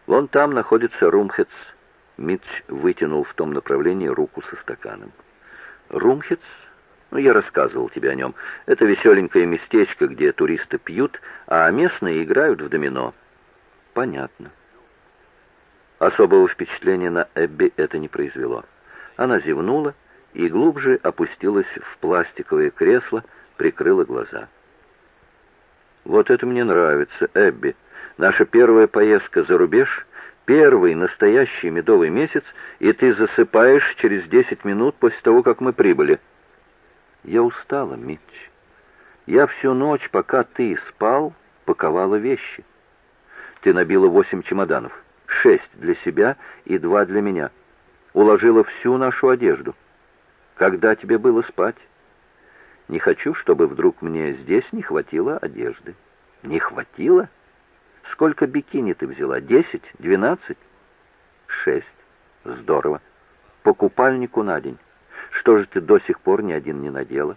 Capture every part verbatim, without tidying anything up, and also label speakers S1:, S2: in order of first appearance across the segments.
S1: Вон там находится Румхец. Митч вытянул в том направлении руку со стаканом. Румхец? Ну, я рассказывал тебе о нем. Это веселенькое местечко, где туристы пьют, а местные играют в домино. Понятно. Особого впечатления на Эбби это не произвело. Она зевнула и глубже опустилась в пластиковое кресло, прикрыла глаза. «Вот это мне нравится, Эбби. Наша первая поездка за рубеж, первый настоящий медовый месяц, и ты засыпаешь через десять минут после того, как мы прибыли». «Я устала, Митч. Я всю ночь, пока ты спал, паковала вещи. Ты набила восемь чемоданов, шесть для себя и два для меня. Уложила всю нашу одежду. Когда тебе было спать? Не хочу, чтобы вдруг мне здесь не хватило одежды». «Не хватило? Сколько бикини ты взяла? Десять? Двенадцать?» «Шесть. Здорово. По купальнику на день. Что же ты до сих пор ни один не надела?»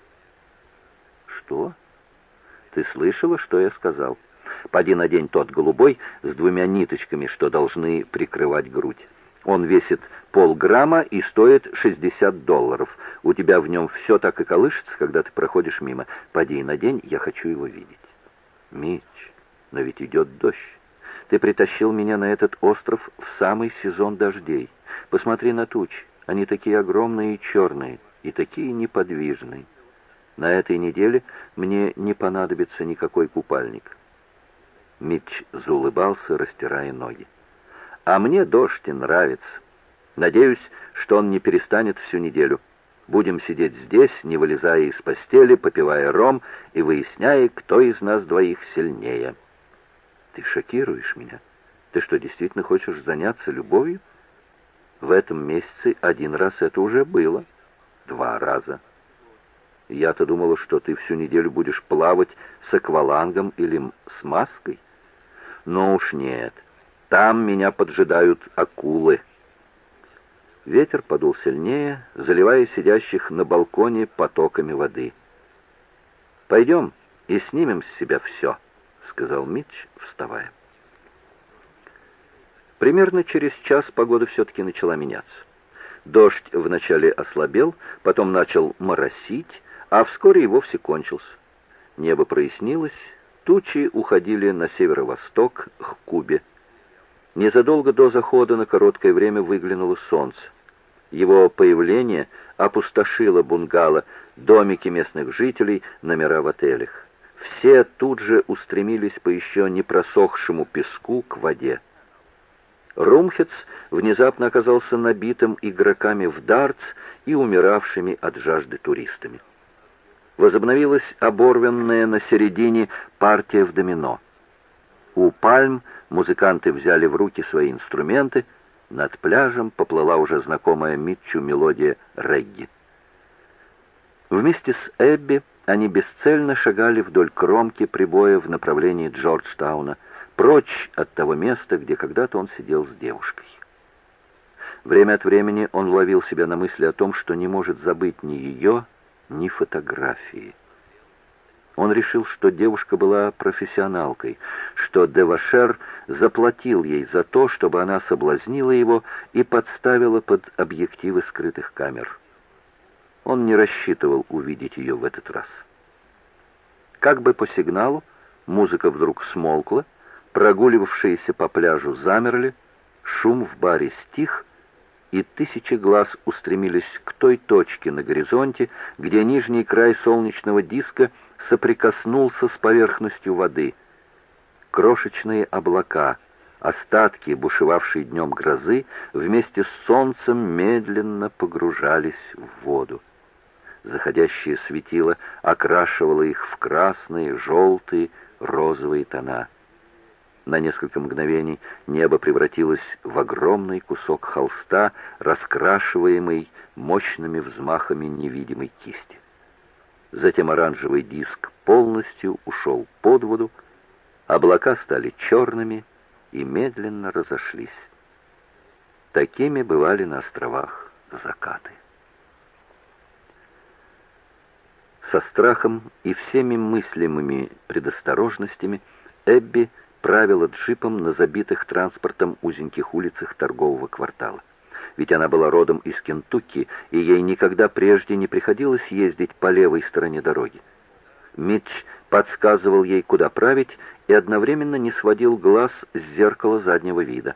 S1: «Что? Ты слышала, что я сказал? Поди надень тот голубой с двумя ниточками, что должны прикрывать грудь. Он весит полграмма и стоит шестьдесят долларов. У тебя в нем все так и колышется, когда ты проходишь мимо. Поди и надень, я хочу его видеть». «Митч, но ведь идет дождь. Ты притащил меня на этот остров в самый сезон дождей. Посмотри на тучи. Они такие огромные и черные, и такие неподвижные. На этой неделе мне не понадобится никакой купальник». Митч заулыбался, растирая ноги. «А мне дождь и нравится. Надеюсь, что он не перестанет всю неделю. Будем сидеть здесь, не вылезая из постели, попивая ром и выясняя, кто из нас двоих сильнее». «Ты шокируешь меня. Ты что, действительно хочешь заняться любовью? В этом месяце один раз это уже было. Два раза. Я-то думала, что ты всю неделю будешь плавать с аквалангом или с маской. Но уж нет. Там меня поджидают акулы». Ветер подул сильнее, заливая сидящих на балконе потоками воды. «Пойдем и снимем с себя все», — сказал Митч, вставая. Примерно через час погода все-таки начала меняться. Дождь вначале ослабел, потом начал моросить, а вскоре и вовсе кончился. Небо прояснилось, тучи уходили на северо-восток к Кубе. Незадолго до захода на короткое время выглянуло солнце. Его появление опустошило бунгало, домики местных жителей, номера в отелях. Все тут же устремились по еще не просохшему песку к воде. Румхец внезапно оказался набитым игроками в дартс и умиравшими от жажды туристами. Возобновилась оборванная на середине партия в домино. У пальм музыканты взяли в руки свои инструменты, над пляжем поплыла уже знакомая Митчу мелодия регги. Вместе с Эбби они бесцельно шагали вдоль кромки прибоя в направлении Джорджтауна, прочь от того места, где когда-то он сидел с девушкой. Время от времени он ловил себя на мысли о том, что не может забыть ни ее, ни фотографии. Он решил, что девушка была профессионалкой, что Девашер заплатил ей за то, чтобы она соблазнила его и подставила под объективы скрытых камер. Он не рассчитывал увидеть ее в этот раз. Как бы по сигналу, музыка вдруг смолкла, прогуливавшиеся по пляжу замерли, шум в баре стих, и тысячи глаз устремились к той точке на горизонте, где нижний край солнечного диска соприкоснулся с поверхностью воды. Крошечные облака, остатки бушевавшей днем грозы, вместе с солнцем медленно погружались в воду. Заходящее светило окрашивало их в красные, желтые, розовые тона. На несколько мгновений небо превратилось в огромный кусок холста, раскрашиваемый мощными взмахами невидимой кисти. Затем оранжевый диск полностью ушел под воду, облака стали черными и медленно разошлись. Такими бывали на островах закаты. Со страхом и всеми мыслимыми предосторожностями Эбби правила джипом на забитых транспортом узеньких улицах торгового квартала. Ведь она была родом из Кентукки, и ей никогда прежде не приходилось ездить по левой стороне дороги. Митч подсказывал ей, куда править, и одновременно не сводил глаз с зеркала заднего вида.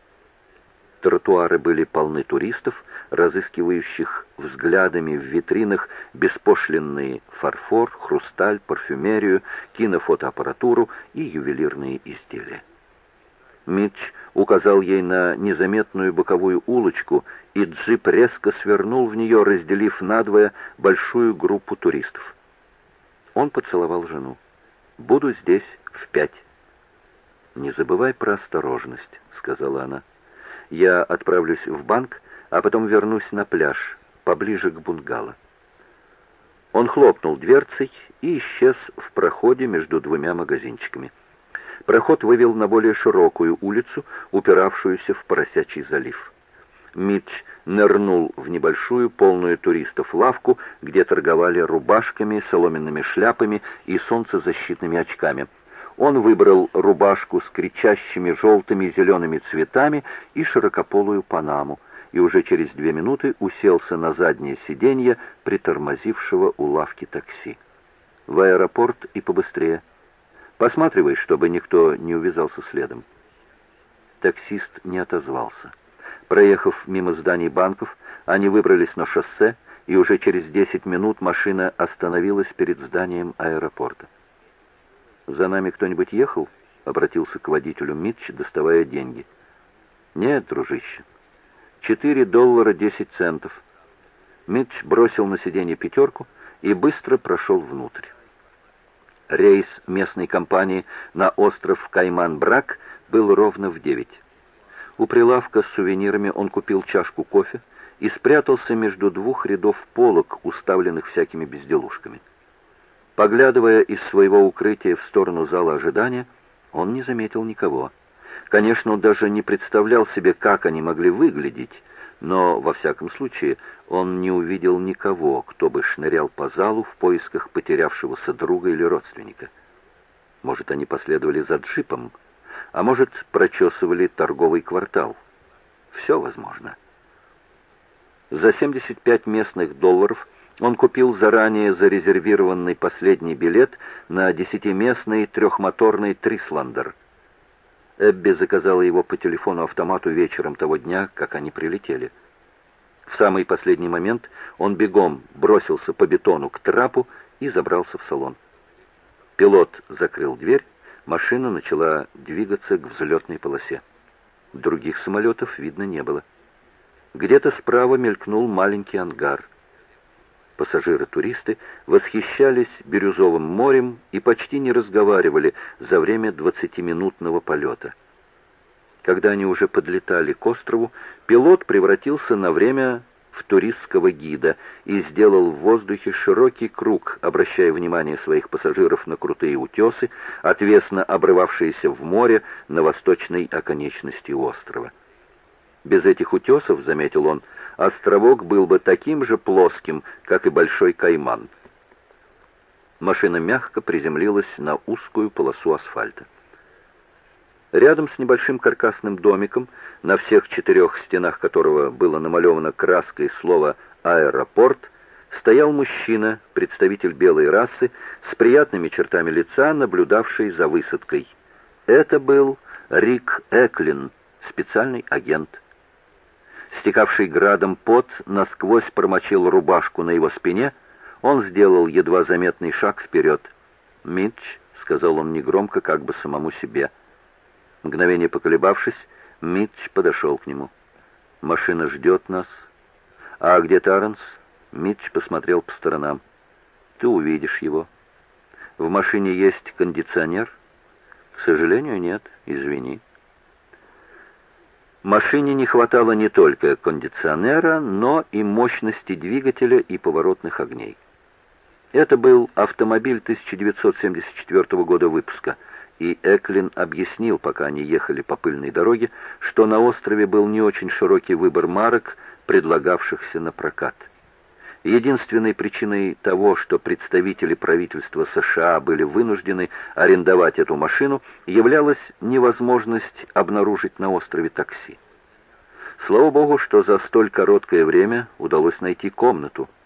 S1: Тротуары были полны туристов, разыскивающих взглядами в витринах беспошлинный фарфор, хрусталь, парфюмерию, кинофотоаппаратуру и ювелирные изделия. Митч указал ей на незаметную боковую улочку, и джип резко свернул в нее, разделив надвое большую группу туристов. Он поцеловал жену. «Буду здесь в пять». «Не забывай про осторожность», — сказала она. «Я отправлюсь в банк, а потом вернусь на пляж, поближе к бунгало». Он хлопнул дверцей и исчез в проходе между двумя магазинчиками. Проход вывел на более широкую улицу, упиравшуюся в Поросячий залив. Митч нырнул в небольшую, полную туристов лавку, где торговали рубашками, соломенными шляпами и солнцезащитными очками. Он выбрал рубашку с кричащими желтыми и зелеными цветами и широкополую панаму, и уже через две минуты уселся на заднее сиденье притормозившего у лавки такси. «В аэропорт и побыстрее. Посматривай, чтобы никто не увязался следом». Таксист не отозвался. Проехав мимо зданий банков, они выбрались на шоссе, и уже через десять минут машина остановилась перед зданием аэропорта. «За нами кто-нибудь ехал?» — обратился к водителю Митч, доставая деньги. «Нет, дружище. Четыре доллара десять центов». Митч бросил на сиденье пятерку и быстро прошел внутрь. Рейс местной компании на остров Кайман-Брак был ровно в девять. У прилавка с сувенирами он купил чашку кофе и спрятался между двух рядов полок, уставленных всякими безделушками. Поглядывая из своего укрытия в сторону зала ожидания, он не заметил никого. Конечно, он даже не представлял себе, как они могли выглядеть, но, во всяком случае, он не увидел никого, кто бы шнырял по залу в поисках потерявшегося друга или родственника. Может, они последовали за джипом, а может, прочесывали торговый квартал. Все возможно. За семьдесят пять местных долларов он купил заранее зарезервированный последний билет на десятиместный трехмоторный Трисландер. Эбби заказала его по телефону-автомату вечером того дня, как они прилетели. В самый последний момент он бегом бросился по бетону к трапу и забрался в салон. Пилот закрыл дверь, машина начала двигаться к взлетной полосе. Других самолетов видно не было. Где-то справа мелькнул маленький ангар. Пассажиры-туристы восхищались бирюзовым морем и почти не разговаривали за время двадцатиминутного полета. Когда они уже подлетали к острову, пилот превратился на время в туристского гида и сделал в воздухе широкий круг, обращая внимание своих пассажиров на крутые утесы, отвесно обрывавшиеся в море на восточной оконечности острова. Без этих утесов, заметил он, островок был бы таким же плоским, как и Большой Кайман. Машина мягко приземлилась на узкую полосу асфальта. Рядом с небольшим каркасным домиком, на всех четырех стенах которого было намалевано краской слово «Аэропорт», стоял мужчина, представитель белой расы, с приятными чертами лица, наблюдавший за высадкой. Это был Рик Эклин, специальный агент. Стекавший градом пот насквозь промочил рубашку на его спине. Он сделал едва заметный шаг вперед. «Митч», — сказал он негромко, как бы самому себе. Мгновение поколебавшись, Митч подошел к нему. «Машина ждет нас». «А где Тарренс?» Митч посмотрел по сторонам. «Ты увидишь его». «В машине есть кондиционер?» «К сожалению, нет. Извини». Машине не хватало не только кондиционера, но и мощности двигателя и поворотных огней. Это был автомобиль тысяча девятьсот семьдесят четвёртого года выпуска, и Эклин объяснил, пока они ехали по пыльной дороге, что на острове был не очень широкий выбор марок, предлагавшихся на прокат. Единственной причиной того, что представители правительства США были вынуждены арендовать эту машину, являлась невозможность обнаружить на острове такси. Слава богу, что за столь короткое время удалось найти комнату.